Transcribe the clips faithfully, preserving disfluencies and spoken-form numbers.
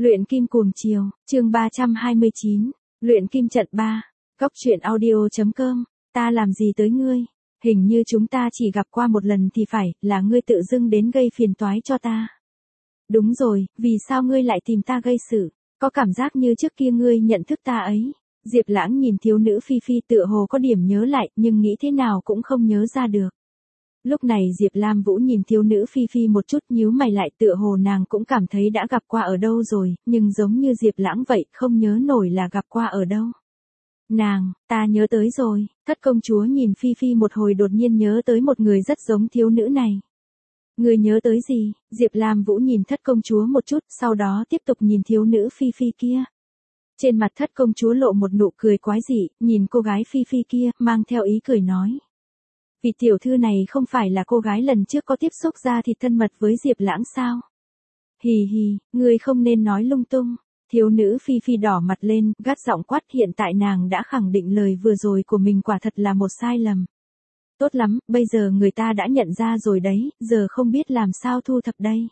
Luyện kim cuồng chiều, chương ba trăm hai mươi chín, luyện kim trận ba, góc truyện audio.com, ta làm gì tới ngươi, hình như chúng ta chỉ gặp qua một lần thì phải, là ngươi tự dưng đến gây phiền toái cho ta. Đúng rồi, vì sao ngươi lại tìm ta gây sự, có cảm giác như trước kia ngươi nhận thức ta ấy. Diệp Lãng nhìn thiếu nữ Phi Phi tựa hồ có điểm nhớ lại, nhưng nghĩ thế nào cũng không nhớ ra được. Lúc này Diệp Lam Vũ nhìn thiếu nữ Phi Phi một chút nhíu mày lại, tựa hồ nàng cũng cảm thấy đã gặp qua ở đâu rồi, nhưng giống như Diệp Lãng vậy, không nhớ nổi là gặp qua ở đâu. Nàng, ta nhớ tới rồi, Thất công chúa nhìn Phi Phi một hồi đột nhiên nhớ tới một người rất giống thiếu nữ này. Người nhớ tới gì? Diệp Lam Vũ nhìn Thất công chúa một chút, sau đó tiếp tục nhìn thiếu nữ Phi Phi kia. Trên mặt Thất công chúa lộ một nụ cười quái dị, nhìn cô gái Phi Phi kia, mang theo ý cười nói. Vị tiểu thư này không phải là cô gái lần trước có tiếp xúc ra thịt thân mật với Diệp Lãng sao? Hì hì, ngươi không nên nói lung tung. Thiếu nữ Phi Phi đỏ mặt lên, gắt giọng quát, hiện tại nàng đã khẳng định lời vừa rồi của mình quả thật là một sai lầm. Tốt lắm, bây giờ người ta đã nhận ra rồi đấy, giờ không biết làm sao thu thập đây.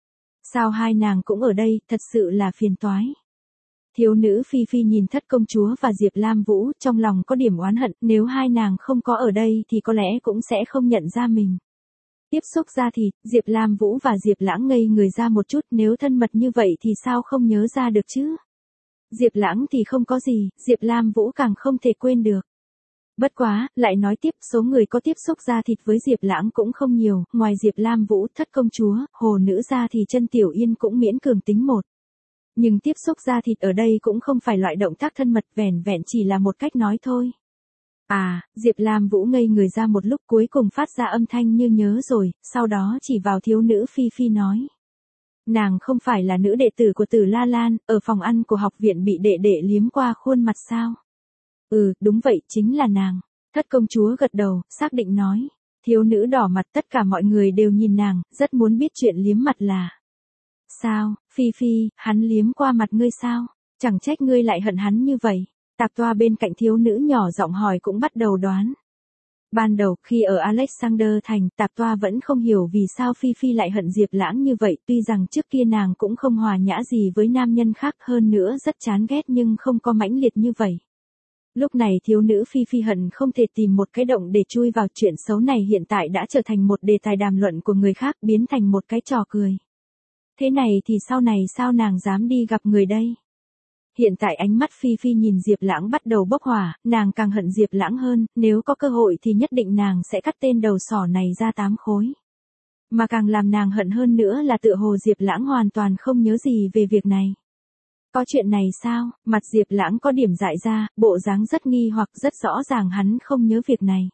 Sao hai nàng cũng ở đây, thật sự là phiền toái. Thiếu nữ Phi Phi nhìn Thất công chúa và Diệp Lam Vũ, trong lòng có điểm oán hận, nếu hai nàng không có ở đây thì có lẽ cũng sẽ không nhận ra mình. Tiếp xúc ra thì, Diệp Lam Vũ và Diệp Lãng ngây người ra một chút, nếu thân mật như vậy thì sao không nhớ ra được chứ? Diệp Lãng thì không có gì, Diệp Lam Vũ càng không thể quên được. Bất quá, lại nói tiếp, số người có tiếp xúc ra thịt với Diệp Lãng cũng không nhiều, ngoài Diệp Lam Vũ, Thất công chúa, Hồ nữ ra thì Chân Tiểu Yên cũng miễn cường tính một. Nhưng tiếp xúc da thịt ở đây cũng không phải loại động tác thân mật, vẻn vẹn chỉ là một cách nói thôi. À, Diệp Lam Vũ ngây người ra một lúc, cuối cùng phát ra âm thanh như nhớ rồi, sau đó chỉ vào thiếu nữ Phi Phi nói. Nàng không phải là nữ đệ tử của Tử La Lan, ở phòng ăn của học viện bị đệ đệ liếm qua khuôn mặt sao? Ừ, đúng vậy, chính là nàng. Thất công chúa gật đầu, xác định nói. Thiếu nữ đỏ mặt, tất cả mọi người đều nhìn nàng, rất muốn biết chuyện liếm mặt là. Sao, Phi Phi, hắn liếm qua mặt ngươi sao? Chẳng trách ngươi lại hận hắn như vậy. Tạp Toa bên cạnh thiếu nữ nhỏ giọng hỏi cũng bắt đầu đoán. Ban đầu, khi ở Alexander Thành, Tạp Toa vẫn không hiểu vì sao Phi Phi lại hận Diệp Lãng như vậy, tuy rằng trước kia nàng cũng không hòa nhã gì với nam nhân khác, hơn nữa rất chán ghét nhưng không có mãnh liệt như vậy. Lúc này thiếu nữ Phi Phi hận không thể tìm một cái động để chui vào, chuyện xấu này hiện tại đã trở thành một đề tài đàm luận của người khác, biến thành một cái trò cười. Thế này thì sau này sao nàng dám đi gặp người đây? Hiện tại ánh mắt Phi Phi nhìn Diệp Lãng bắt đầu bốc hỏa, nàng càng hận Diệp Lãng hơn, nếu có cơ hội thì nhất định nàng sẽ cắt tên đầu sỏ này ra tám khối. Mà càng làm nàng hận hơn nữa là tựa hồ Diệp Lãng hoàn toàn không nhớ gì về việc này. Có chuyện này sao? Mặt Diệp Lãng có điểm dại ra, bộ dáng rất nghi hoặc, rất rõ ràng hắn không nhớ việc này.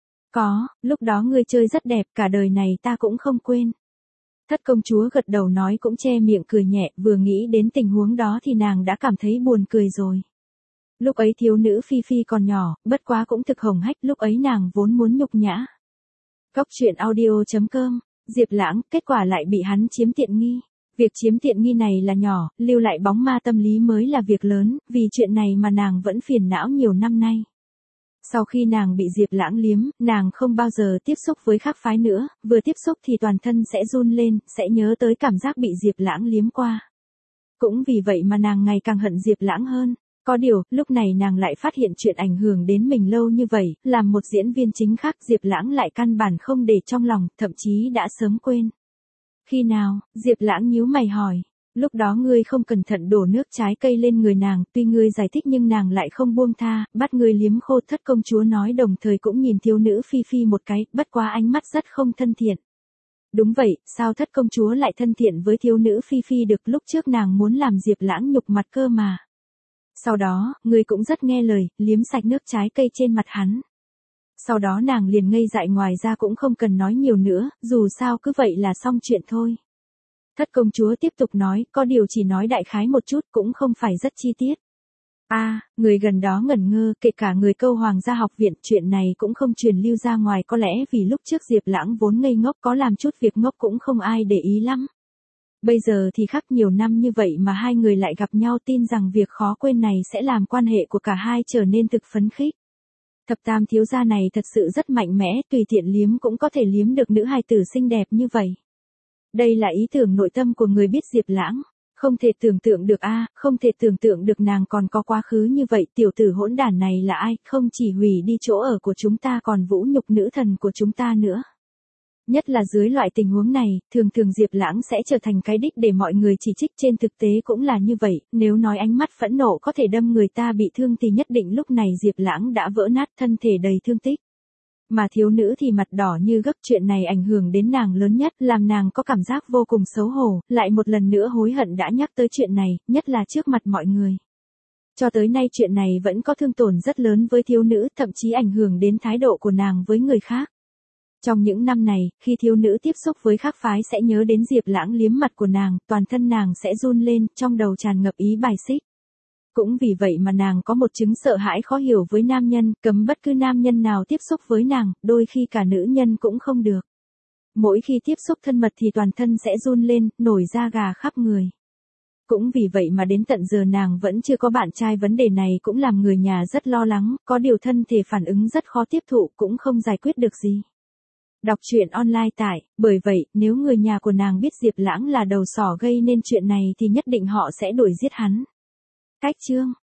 Có, lúc đó ngươi chơi rất đẹp, cả đời này ta cũng không quên. Thất công chúa gật đầu nói cũng che miệng cười nhẹ, vừa nghĩ đến tình huống đó thì nàng đã cảm thấy buồn cười rồi. Lúc ấy thiếu nữ Phi Phi còn nhỏ, bất quá cũng thực hồng hách, lúc ấy nàng vốn muốn nhục nhã. Góc truyện audio.com, Diệp Lãng, kết quả lại bị hắn chiếm tiện nghi. Việc chiếm tiện nghi này là nhỏ, lưu lại bóng ma tâm lý mới là việc lớn, vì chuyện này mà nàng vẫn phiền não nhiều năm nay. Sau khi nàng bị Diệp Lãng liếm, nàng không bao giờ tiếp xúc với khác phái nữa, vừa tiếp xúc thì toàn thân sẽ run lên, sẽ nhớ tới cảm giác bị Diệp Lãng liếm qua. Cũng vì vậy mà nàng ngày càng hận Diệp Lãng hơn. Có điều, lúc này nàng lại phát hiện chuyện ảnh hưởng đến mình lâu như vậy, làm một diễn viên chính khác Diệp Lãng lại căn bản không để trong lòng, thậm chí đã sớm quên. Khi nào? Diệp Lãng nhíu mày hỏi. Lúc đó ngươi không cẩn thận đổ nước trái cây lên người nàng, tuy ngươi giải thích nhưng nàng lại không buông tha, bắt ngươi liếm khô. Thất công chúa nói đồng thời cũng nhìn thiếu nữ Phi Phi một cái, bất quá ánh mắt rất không thân thiện. Đúng vậy, sao Thất công chúa lại thân thiện với thiếu nữ Phi Phi được, lúc trước nàng muốn làm Diệp Lãng nhục mặt cơ mà. Sau đó, ngươi cũng rất nghe lời, liếm sạch nước trái cây trên mặt hắn. Sau đó nàng liền ngây dại, ngoài ra cũng không cần nói nhiều nữa, dù sao cứ vậy là xong chuyện thôi. Thất công chúa tiếp tục nói, có điều chỉ nói đại khái một chút, cũng không phải rất chi tiết. A, à, người gần đó ngẩn ngơ, kể cả người câu hoàng gia học viện, chuyện này cũng không truyền lưu ra ngoài, có lẽ vì lúc trước Diệp Lãng vốn ngây ngốc, có làm chút việc ngốc cũng không ai để ý lắm. Bây giờ thì khác, nhiều năm như vậy mà hai người lại gặp nhau, tin rằng việc khó quên này sẽ làm quan hệ của cả hai trở nên thực phấn khích. Thập tam thiếu gia này thật sự rất mạnh mẽ, tùy tiện liếm cũng có thể liếm được nữ hài tử xinh đẹp như vậy. Đây là ý tưởng nội tâm của người biết Diệp Lãng. Không thể tưởng tượng được a, không thể tưởng tượng được nàng còn có quá khứ như vậy, tiểu tử hỗn đản này là ai, không chỉ hủy đi chỗ ở của chúng ta còn vũ nhục nữ thần của chúng ta nữa. Nhất là dưới loại tình huống này, thường thường Diệp Lãng sẽ trở thành cái đích để mọi người chỉ trích, trên thực tế cũng là như vậy, nếu nói ánh mắt phẫn nộ có thể đâm người ta bị thương thì nhất định lúc này Diệp Lãng đã vỡ nát, thân thể đầy thương tích. Mà thiếu nữ thì mặt đỏ như gấc, chuyện này ảnh hưởng đến nàng lớn nhất, làm nàng có cảm giác vô cùng xấu hổ, lại một lần nữa hối hận đã nhắc tới chuyện này, nhất là trước mặt mọi người. Cho tới nay chuyện này vẫn có thương tổn rất lớn với thiếu nữ, thậm chí ảnh hưởng đến thái độ của nàng với người khác. Trong những năm này, khi thiếu nữ tiếp xúc với khác phái sẽ nhớ đến Diệp Lãng liếm mặt của nàng, toàn thân nàng sẽ run lên, trong đầu tràn ngập ý bài xích. Cũng vì vậy mà nàng có một chứng sợ hãi khó hiểu với nam nhân, cấm bất cứ nam nhân nào tiếp xúc với nàng, đôi khi cả nữ nhân cũng không được. Mỗi khi tiếp xúc thân mật thì toàn thân sẽ run lên, nổi da gà khắp người. Cũng vì vậy mà đến tận giờ nàng vẫn chưa có bạn trai, vấn đề này cũng làm người nhà rất lo lắng, có điều thân thể phản ứng rất khó tiếp thụ, cũng không giải quyết được gì. Đọc truyện online tại, bởi vậy, nếu người nhà của nàng biết Diệp Lãng là đầu sỏ gây nên chuyện này thì nhất định họ sẽ đuổi giết hắn. Cách chương